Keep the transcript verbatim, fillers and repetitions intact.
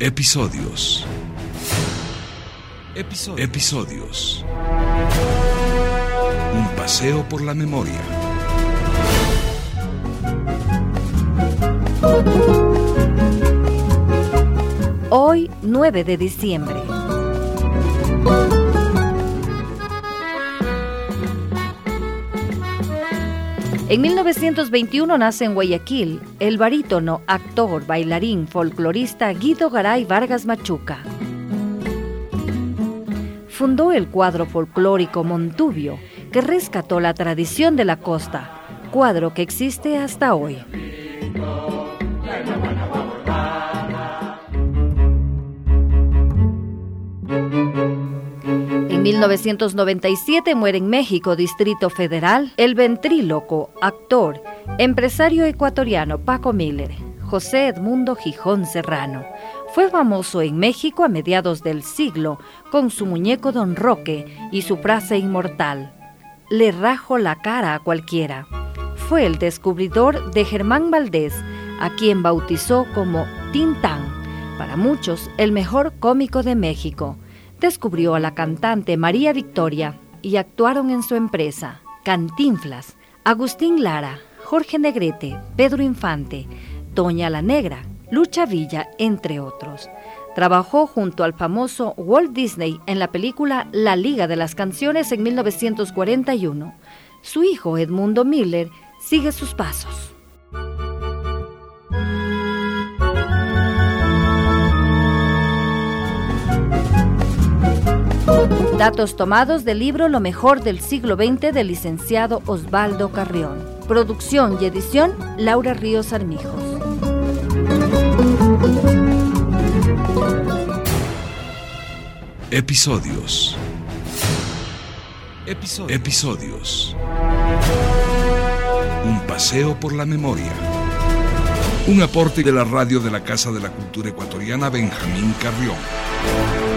Episodios. Episodios. Episodios. Un paseo por la memoria. Hoy, nueve de diciembre. En mil novecientos veintiuno nace en Guayaquil el barítono, actor, bailarín, folclorista Guido Garay Vargas Machuca. Fundó el cuadro folclórico Montubio, que rescató la tradición de la costa, cuadro que existe hasta hoy. En mil novecientos noventa y siete muere en México, Distrito Federal, el ventríloco, actor, empresario ecuatoriano Paco Miller, José Edmundo Gijón Serrano. Fue famoso en México a mediados del siglo con su muñeco Don Roque y su frase inmortal: "Le rajo la cara a cualquiera". Fue el descubridor de Germán Valdés, a quien bautizó como Tintán, para muchos el mejor cómico de México. Descubrió a la cantante María Victoria y actuaron en su empresa Cantinflas, Agustín Lara, Jorge Negrete, Pedro Infante, Doña la Negra, Lucha Villa, entre otros. Trabajó junto al famoso Walt Disney en la película La Liga de las Canciones en mil novecientos cuarenta y uno. Su hijo Edmundo Miller sigue sus pasos. Datos tomados del libro Lo mejor del siglo veinte del licenciado Osvaldo Carrión. Producción y edición Laura Ríos Armijos. Episodios. Episodios. Episodios. Un paseo por la memoria. Un aporte de la radio de la Casa de la Cultura Ecuatoriana Benjamín Carrión.